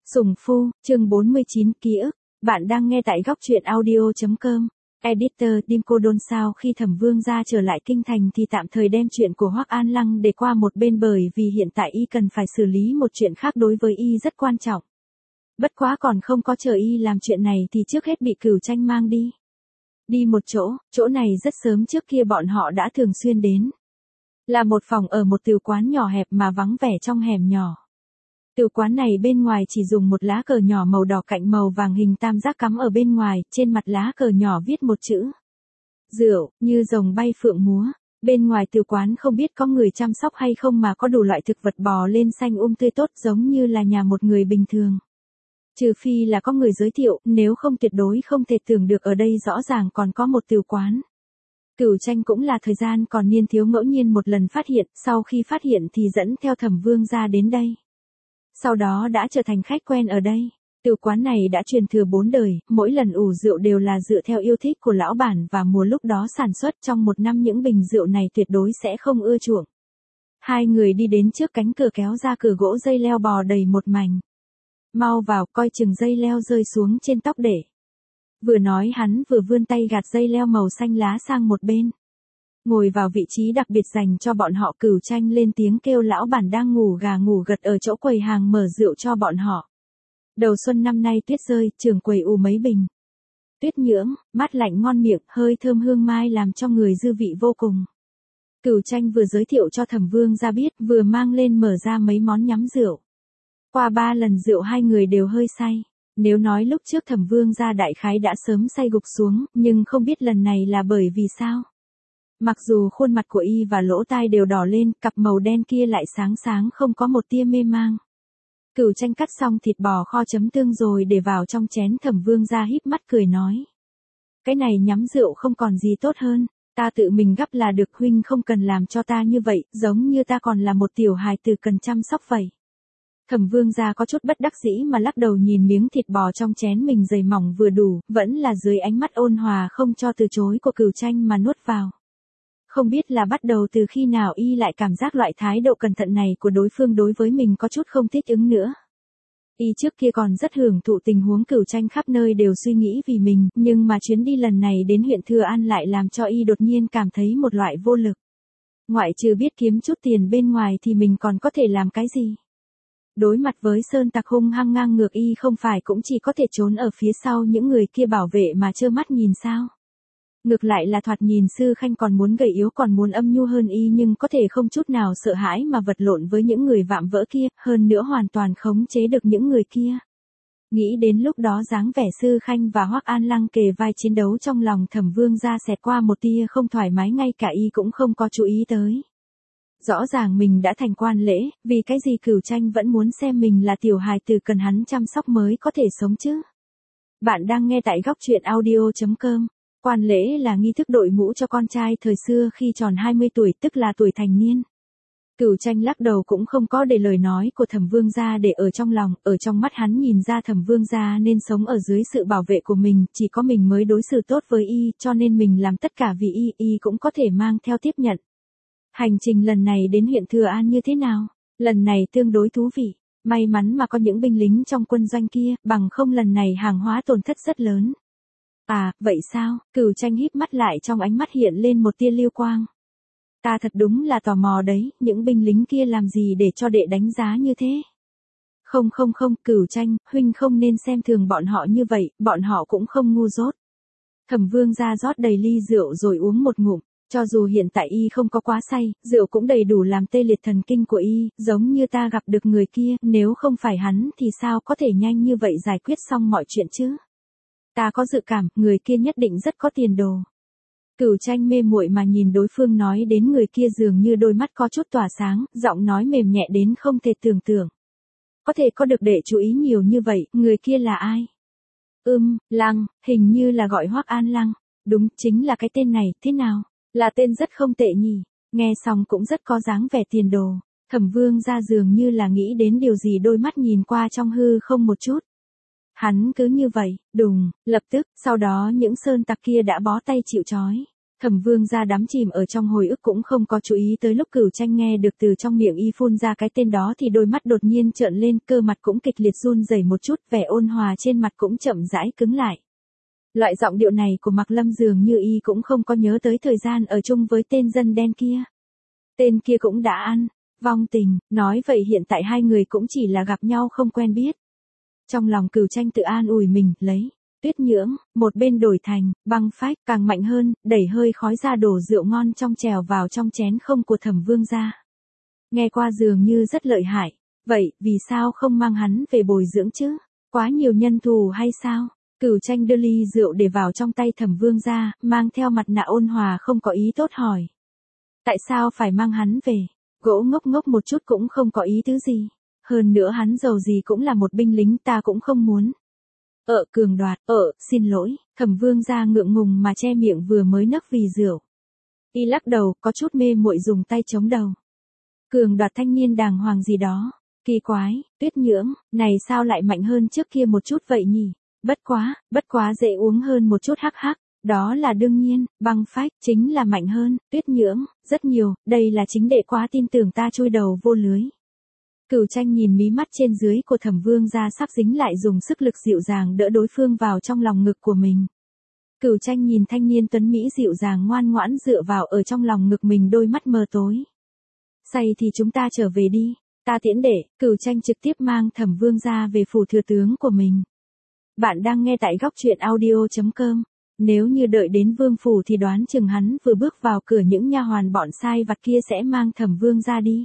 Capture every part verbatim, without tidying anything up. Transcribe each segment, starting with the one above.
Sủng Phu, chương bốn mươi chín, ký ức. Bạn đang nghe tại góc truyện audio chấm com. Editor Dimco Đôn sao khi Thẩm Vương gia trở lại kinh thành thì tạm thời đem chuyện của Hoắc An Lăng để qua một bên bởi vì hiện tại y cần phải xử lý một chuyện khác đối với y rất quan trọng. Bất quá còn không có chờ y làm chuyện này thì trước hết bị Cửu Tranh mang đi. Đi một chỗ, chỗ này rất sớm trước kia bọn họ đã thường xuyên đến. Là một phòng ở một tiểu quán nhỏ hẹp mà vắng vẻ trong hẻm nhỏ. Tiểu quán này bên ngoài chỉ dùng một lá cờ nhỏ màu đỏ cạnh màu vàng hình tam giác cắm ở bên ngoài, trên mặt lá cờ nhỏ viết một chữ. Rượu, như rồng bay phượng múa. Bên ngoài tiểu quán không biết có người chăm sóc hay không mà có đủ loại thực vật bò lên xanh um tươi tốt giống như là nhà một người bình thường. Trừ phi là có người giới thiệu, nếu không tuyệt đối không thể tưởng được ở đây rõ ràng còn có một tiểu quán. Cửu Tranh cũng là thời gian còn niên thiếu ngẫu nhiên một lần phát hiện, sau khi phát hiện thì dẫn theo Thẩm Vương gia đến đây. Sau đó đã trở thành khách quen ở đây. Tiểu quán này đã truyền thừa bốn đời, mỗi lần ủ rượu đều là dựa theo yêu thích của lão bản và mùa lúc đó sản xuất trong một năm những bình rượu này tuyệt đối sẽ không ưa chuộng. Hai người đi đến trước cánh cửa kéo ra cửa gỗ dây leo bò đầy một mảnh. Mau vào, coi chừng dây leo rơi xuống trên tóc để. Vừa nói hắn vừa vươn tay gạt dây leo màu xanh lá sang một bên. Ngồi vào vị trí đặc biệt dành cho bọn họ. Cửu Tranh lên tiếng kêu lão bản đang ngủ gà ngủ gật ở chỗ quầy hàng mở rượu cho bọn họ. Đầu xuân năm nay tuyết rơi, trường quầy ủ mấy bình. Tuyết nhưỡng, mát lạnh ngon miệng, hơi thơm hương mai làm cho người dư vị vô cùng. Cửu Tranh vừa giới thiệu cho Thẩm Vương gia biết, vừa mang lên mở ra mấy món nhắm rượu. Qua ba lần rượu hai người đều hơi say. Nếu nói lúc trước Thẩm Vương gia đại khái đã sớm say gục xuống, nhưng không biết lần này là bởi vì sao. Mặc dù khuôn mặt của y và lỗ tai đều đỏ lên, cặp màu đen kia lại sáng sáng không có một tia mê mang. Cửu Tranh cắt xong thịt bò kho chấm tương rồi để vào trong chén. Thẩm Vương gia híp mắt cười nói. Cái này nhắm rượu không còn gì tốt hơn, ta tự mình gắp là được, huynh không cần làm cho ta như vậy, giống như ta còn là một tiểu hài tử cần chăm sóc vậy. Thẩm Vương gia có chút bất đắc dĩ mà lắc đầu nhìn miếng thịt bò trong chén mình dày mỏng vừa đủ, vẫn là dưới ánh mắt ôn hòa không cho từ chối của Cửu Tranh mà nuốt vào. Không biết là bắt đầu từ khi nào y lại cảm giác loại thái độ cẩn thận này của đối phương đối với mình có chút không thích ứng nữa. Y trước kia còn rất hưởng thụ tình huống Cửu Tranh khắp nơi đều suy nghĩ vì mình, nhưng mà chuyến đi lần này đến huyện Thừa An lại làm cho y đột nhiên cảm thấy một loại vô lực. Ngoại trừ biết kiếm chút tiền bên ngoài thì mình còn có thể làm cái gì? Đối mặt với sơn tặc hung hăng ngang ngược y không phải cũng chỉ có thể trốn ở phía sau những người kia bảo vệ mà trơ mắt nhìn sao? Ngược lại là thoạt nhìn Sư Khanh còn muốn gầy yếu còn muốn âm nhu hơn y nhưng có thể không chút nào sợ hãi mà vật lộn với những người vạm vỡ kia, hơn nữa hoàn toàn khống chế được những người kia. Nghĩ đến lúc đó dáng vẻ Sư Khanh và Hoắc An Lăng kề vai chiến đấu trong lòng Thẩm Vương gia xẹt qua một tia không thoải mái, ngay cả y cũng không có chú ý tới. Rõ ràng mình đã thành quan lễ, vì cái gì Cửu Tranh vẫn muốn xem mình là tiểu hài tử cần hắn chăm sóc mới có thể sống chứ? Bạn đang nghe tại góc truyện audio chấm com. Quan lễ là nghi thức đội mũ cho con trai thời xưa khi tròn hai mươi tuổi, tức là tuổi thành niên. Cửu Tranh lắc đầu cũng không có để lời nói của Thẩm Vương gia để ở trong lòng, ở trong mắt hắn nhìn ra Thẩm Vương gia nên sống ở dưới sự bảo vệ của mình, chỉ có mình mới đối xử tốt với y, cho nên mình làm tất cả vì y, y cũng có thể mang theo tiếp nhận. Hành trình lần này đến huyện Thừa An như thế nào? Lần này tương đối thú vị, may mắn mà có những binh lính trong quân doanh kia, bằng không lần này hàng hóa tổn thất rất lớn. À, vậy sao? Cửu Tranh híp mắt lại, trong ánh mắt hiện lên một tia lưu quang. Ta thật đúng là tò mò đấy, những binh lính kia làm gì để cho đệ đánh giá như thế? Không không không, Cửu Tranh, huynh không nên xem thường bọn họ như vậy, bọn họ cũng không ngu dốt. Thẩm Vương gia rót đầy ly rượu rồi uống một ngụm, cho dù hiện tại y không có quá say, rượu cũng đầy đủ làm tê liệt thần kinh của y, giống như ta gặp được người kia, nếu không phải hắn thì sao có thể nhanh như vậy giải quyết xong mọi chuyện chứ? Ta có dự cảm, người kia nhất định rất có tiền đồ. Cửu Tranh mê muội mà nhìn đối phương nói đến người kia dường như đôi mắt có chút tỏa sáng, giọng nói mềm nhẹ đến không thể tưởng tượng. Có thể có được để chú ý nhiều như vậy, người kia là ai? Ưm, Lăng, hình như là gọi Hoắc An Lăng. Đúng, chính là cái tên này, thế nào? Là tên rất không tệ nhỉ, nghe xong cũng rất có dáng vẻ tiền đồ. Thẩm Vương gia dường như là nghĩ đến điều gì, đôi mắt nhìn qua trong hư không một chút. Hắn cứ như vậy, đùng, lập tức, sau đó những sơn tặc kia đã bó tay chịu trói. Thẩm Vương gia đắm chìm ở trong hồi ức cũng không có chú ý tới lúc Cửu Tranh nghe được từ trong miệng y phun ra cái tên đó thì đôi mắt đột nhiên trợn lên, cơ mặt cũng kịch liệt run rẩy một chút, vẻ ôn hòa trên mặt cũng chậm rãi cứng lại. Loại giọng điệu này của Mạc Lâm dường như y cũng không có nhớ tới thời gian ở chung với tên dân đen kia. Tên kia cũng đã ăn, vong tình, nói vậy hiện tại hai người cũng chỉ là gặp nhau không quen biết. Trong lòng Cửu Tranh tự an ủi mình, lấy tuyết nhưỡng, một bên đổi thành băng phách, càng mạnh hơn, đẩy hơi khói ra đổ rượu ngon trong chèo vào trong chén không của Thẩm Vương gia. Nghe qua dường như rất lợi hại, vậy vì sao không mang hắn về bồi dưỡng chứ? Quá nhiều nhân thù hay sao? Cửu Tranh đưa ly rượu để vào trong tay Thẩm Vương gia, mang theo mặt nạ ôn hòa không có ý tốt hỏi. Tại sao phải mang hắn về? Gỗ ngốc ngốc một chút cũng không có ý tứ gì. Hơn nữa hắn dầu gì cũng là một binh lính, ta cũng không muốn. Ờ cường đoạt, ờ, xin lỗi, Thẩm Vương gia ngượng ngùng mà che miệng vừa mới nấc vì rượu. Y lắc đầu, có chút mê muội dùng tay chống đầu. Cường đoạt thanh niên đàng hoàng gì đó, kỳ quái, tuyết nhưỡng, này sao lại mạnh hơn trước kia một chút vậy nhỉ? Bất quá, bất quá dễ uống hơn một chút hắc hắc, đó là đương nhiên, băng phách, chính là mạnh hơn, tuyết nhưỡng, rất nhiều, đây là chính đệ quá tin tưởng ta chui đầu vô lưới. Cửu Tranh nhìn mí mắt trên dưới của Thẩm Vương gia sắp dính lại dùng sức lực dịu dàng đỡ đối phương vào trong lòng ngực của mình. Cửu Tranh nhìn thanh niên tuấn Mỹ dịu dàng ngoan ngoãn dựa vào ở trong lòng ngực mình, đôi mắt mờ tối. Say thì chúng ta trở về đi, ta tiễn đệ. Cửu Tranh trực tiếp mang Thẩm Vương gia về phủ thừa tướng của mình. Bạn đang nghe tại góc truyện audio chấm com. Nếu như đợi đến vương phủ thì đoán chừng hắn vừa bước vào cửa những nha hoàn bọn sai vặt kia sẽ mang Thẩm Vương gia đi.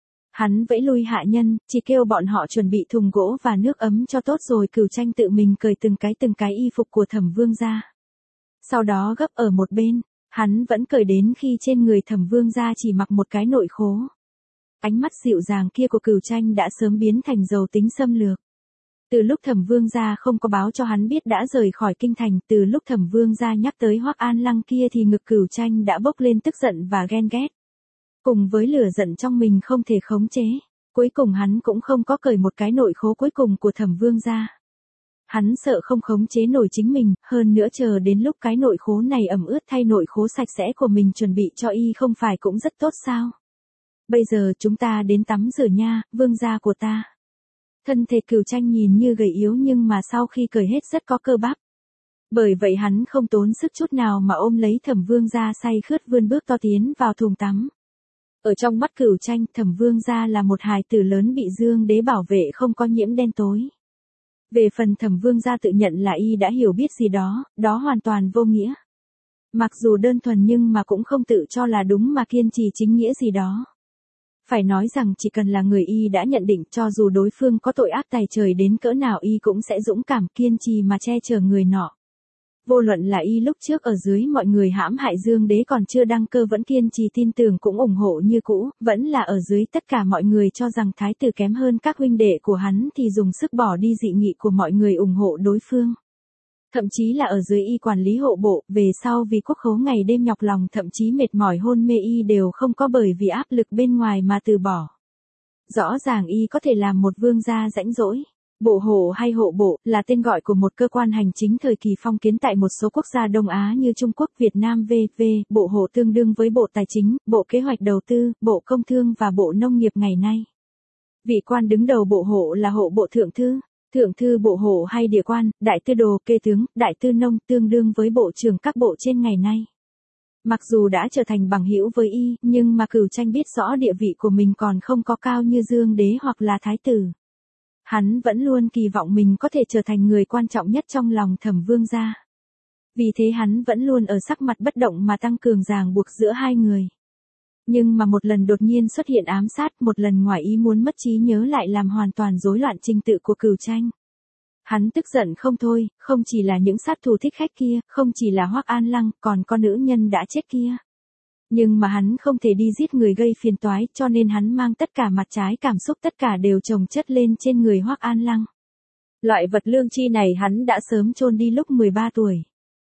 Hắn vẫy lui hạ nhân, chỉ kêu bọn họ chuẩn bị thùng gỗ và nước ấm cho tốt rồi Cửu Tranh tự mình cởi từng cái từng cái y phục của Thẩm Vương gia. Sau đó gấp ở một bên, hắn vẫn cởi đến khi trên người Thẩm Vương gia chỉ mặc một cái nội khố. Ánh mắt dịu dàng kia của Cửu Tranh đã sớm biến thành dầu tính xâm lược. Từ lúc Thẩm Vương gia không có báo cho hắn biết đã rời khỏi kinh thành, từ lúc Thẩm Vương gia nhắc tới Hoắc An Lăng kia thì ngực Cửu Tranh đã bốc lên tức giận và ghen ghét. Cùng với lửa giận trong mình không thể khống chế, cuối cùng hắn cũng không có cởi một cái nội khố cuối cùng của Thẩm Vương gia. Hắn sợ không khống chế nổi chính mình, hơn nữa chờ đến lúc cái nội khố này ẩm ướt thay nội khố sạch sẽ của mình chuẩn bị cho y không phải cũng rất tốt sao? Bây giờ chúng ta đến tắm rửa nha, vương gia của ta. Thân thể Cửu Tranh nhìn như gầy yếu nhưng mà sau khi cởi hết rất có cơ bắp. Bởi vậy hắn không tốn sức chút nào mà ôm lấy Thẩm Vương gia say khướt vươn bước to tiến vào thùng tắm. Ở trong mắt Cửu Tranh, Thẩm Vương gia là một hài tử lớn bị Dương Đế bảo vệ không có nhiễm đen tối. Về phần Thẩm Vương gia tự nhận là y đã hiểu biết gì đó, đó hoàn toàn vô nghĩa. Mặc dù đơn thuần nhưng mà cũng không tự cho là đúng mà kiên trì chính nghĩa gì đó. Phải nói rằng chỉ cần là người y đã nhận định cho dù đối phương có tội ác tày trời đến cỡ nào y cũng sẽ dũng cảm kiên trì mà che chở người nọ. Vô luận là y lúc trước ở dưới mọi người hãm hại Dương Đế còn chưa đăng cơ vẫn kiên trì tin tưởng cũng ủng hộ như cũ, vẫn là ở dưới tất cả mọi người cho rằng thái tử kém hơn các huynh đệ của hắn thì dùng sức bỏ đi dị nghị của mọi người ủng hộ đối phương. Thậm chí là ở dưới y quản lý hộ bộ, về sau vì quốc khố ngày đêm nhọc lòng thậm chí mệt mỏi hôn mê y đều không có bởi vì áp lực bên ngoài mà từ bỏ. Rõ ràng y có thể làm một vương gia rãnh rỗi. Bộ hộ hay hộ bộ là tên gọi của một cơ quan hành chính thời kỳ phong kiến tại một số quốc gia Đông Á như Trung Quốc, Việt Nam vân vân. Bộ hộ tương đương với Bộ Tài chính, Bộ Kế hoạch Đầu tư, Bộ Công thương và Bộ Nông nghiệp ngày nay. Vị quan đứng đầu bộ hộ là hộ bộ thượng thư, thượng thư bộ hộ hay địa quan, đại tư đồ, kê tướng, đại tư nông tương đương với bộ trưởng các bộ trên ngày nay. Mặc dù đã trở thành bằng hữu với y, nhưng mà Cửu Tranh biết rõ địa vị của mình còn không có cao như Dương Đế hoặc là Thái tử. Hắn vẫn luôn kỳ vọng mình có thể trở thành người quan trọng nhất trong lòng Thẩm Vương gia. Vì thế hắn vẫn luôn ở sắc mặt bất động mà tăng cường ràng buộc giữa hai người. Nhưng mà một lần đột nhiên xuất hiện ám sát, một lần ngoài ý muốn mất trí nhớ lại làm hoàn toàn rối loạn trình tự của Cửu Tranh. Hắn tức giận không thôi, không chỉ là những sát thủ thích khách kia, không chỉ là Hoắc An Lăng, còn có nữ nhân đã chết kia. Nhưng mà hắn không thể đi giết người gây phiền toái, cho nên hắn mang tất cả mặt trái cảm xúc tất cả đều chồng chất lên trên người Hoắc An Lăng. Loại vật lương tri này hắn đã sớm chôn đi lúc mười ba tuổi.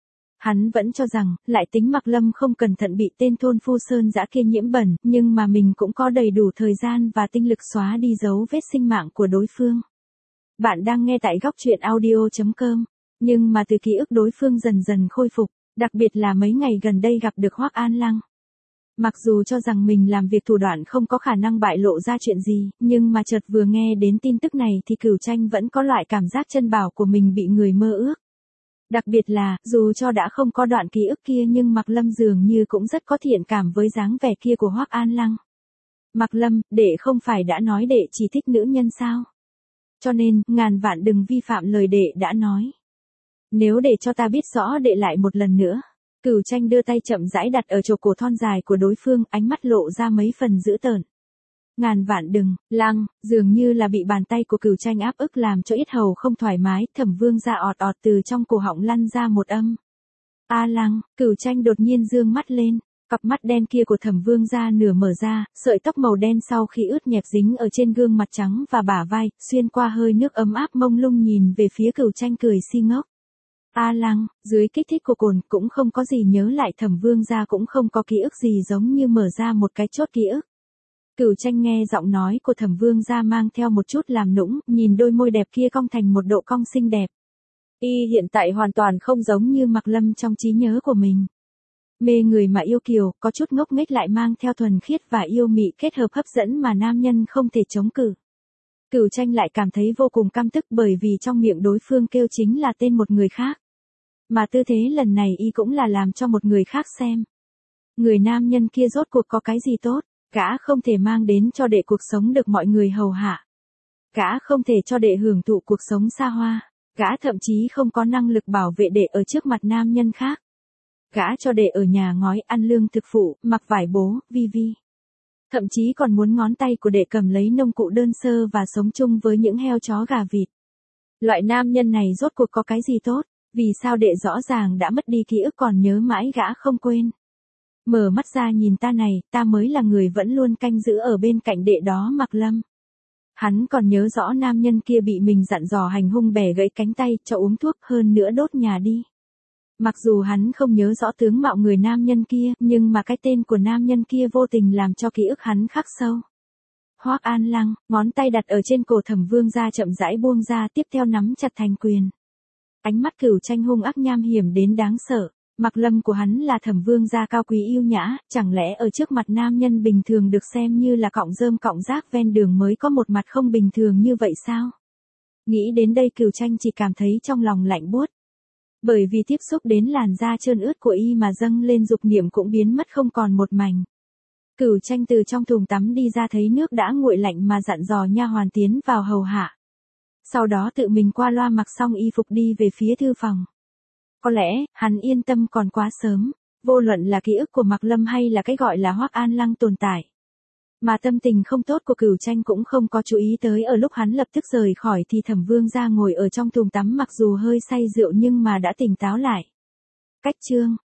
Hắn vẫn cho rằng, lại tính Mạc Lâm không cẩn thận bị tên thôn phu sơn dã kia nhiễm bẩn, nhưng mà mình cũng có đầy đủ thời gian và tinh lực xóa đi dấu vết sinh mạng của đối phương. Bạn đang nghe tại góc truyện audio chấm com, nhưng mà từ ký ức đối phương dần dần khôi phục. Đặc biệt là mấy ngày gần đây gặp được Hoắc An Lăng. Mặc dù cho rằng mình làm việc thủ đoạn không có khả năng bại lộ ra chuyện gì, nhưng mà chợt vừa nghe đến tin tức này thì Cửu Tranh vẫn có loại cảm giác chân bảo của mình bị người mơ ước. Đặc biệt là, dù cho đã không có đoạn ký ức kia nhưng Mạc Lâm dường như cũng rất có thiện cảm với dáng vẻ kia của Hoắc An Lăng. Mạc Lâm, đệ không phải đã nói đệ chỉ thích nữ nhân sao? Cho nên, ngàn vạn đừng vi phạm lời đệ đã nói. Nếu để cho ta biết rõ đệ lại một lần nữa. Cửu Tranh đưa tay chậm rãi đặt ở chỗ cổ thon dài của đối phương, ánh mắt lộ ra mấy phần dữ tợn. Ngàn vạn đừng, Lăng, dường như là bị bàn tay của Cửu Tranh áp ức làm cho yết hầu không thoải mái, Thẩm Vương ra ọt ọt từ trong cổ họng lăn ra một âm. A Lăng, Cửu Tranh đột nhiên dương mắt lên, cặp mắt đen kia của Thẩm Vương ra nửa mở ra, sợi tóc màu đen sau khi ướt nhẹp dính ở trên gương mặt trắng và bả vai, xuyên qua hơi nước ấm áp mông lung nhìn về phía Cửu Tranh cười si ngốc. A Lăng, dưới kích thích của cồn cũng không có gì nhớ lại, Thẩm Vương gia cũng không có ký ức gì, giống như mở ra một cái chốt ký ức. Cửu Tranh nghe giọng nói của Thẩm Vương gia mang theo một chút làm nũng, nhìn đôi môi đẹp kia cong thành một độ cong xinh đẹp. Y hiện tại hoàn toàn không giống như Mạc Lâm trong trí nhớ của mình. Mê người mà yêu kiều, có chút ngốc nghếch lại mang theo thuần khiết và yêu mị kết hợp hấp dẫn mà nam nhân không thể chống cự. Cửu Tranh lại cảm thấy vô cùng căm tức bởi vì trong miệng đối phương kêu chính là tên một người khác. Mà tư thế lần này y cũng là làm cho một người khác xem. Người nam nhân kia rốt cuộc có cái gì tốt, gã không thể mang đến cho đệ cuộc sống được mọi người hầu hạ. Gã không thể cho đệ hưởng thụ cuộc sống xa hoa, gã thậm chí không có năng lực bảo vệ đệ ở trước mặt nam nhân khác. Gã cho đệ ở nhà ngói, ăn lương thực phụ, mặc vải bố, vi vi. Thậm chí còn muốn ngón tay của đệ cầm lấy nông cụ đơn sơ và sống chung với những heo chó gà vịt. Loại nam nhân này rốt cuộc có cái gì tốt? Vì sao đệ rõ ràng đã mất đi ký ức còn nhớ mãi gã không quên. Mở mắt ra nhìn ta này, ta mới là người vẫn luôn canh giữ ở bên cạnh đệ đó Mạc Lâm. Hắn còn nhớ rõ nam nhân kia bị mình dặn dò hành hung bẻ gãy cánh tay, cho uống thuốc, hơn nữa đốt nhà đi. Mặc dù hắn không nhớ rõ tướng mạo người nam nhân kia, nhưng mà cái tên của nam nhân kia vô tình làm cho ký ức hắn khắc sâu. Hoắc An Lăng, ngón tay đặt ở trên cổ Thẩm Vương ra chậm rãi buông ra, tiếp theo nắm chặt thành quyền. Ánh mắt Cửu Tranh hung ác nham hiểm đến đáng sợ. Mạc Lâm của hắn là Thẩm Vương gia cao quý yêu nhã, chẳng lẽ ở trước mặt nam nhân bình thường được xem như là cọng rơm cọng rác ven đường mới có một mặt không bình thường như vậy sao? Nghĩ đến đây Cửu Tranh chỉ cảm thấy trong lòng lạnh buốt. Bởi vì tiếp xúc đến làn da trơn ướt của y mà dâng lên dục niệm cũng biến mất không còn một mảnh. Cửu Tranh từ trong thùng tắm đi ra thấy nước đã nguội lạnh mà dặn dò nha hoàn tiến vào hầu hạ. Sau đó tự mình qua loa mặc xong y phục đi về phía thư phòng. Có lẽ, hắn yên tâm còn quá sớm, vô luận là ký ức của Mạc Lâm hay là cái gọi là Hoắc An Lăng tồn tại. Mà tâm tình không tốt của Cửu Tranh cũng không có chú ý tới, ở lúc hắn lập tức rời khỏi thì Thẩm Vương gia ngồi ở trong thùng tắm mặc dù hơi say rượu nhưng mà đã tỉnh táo lại. Cách chương,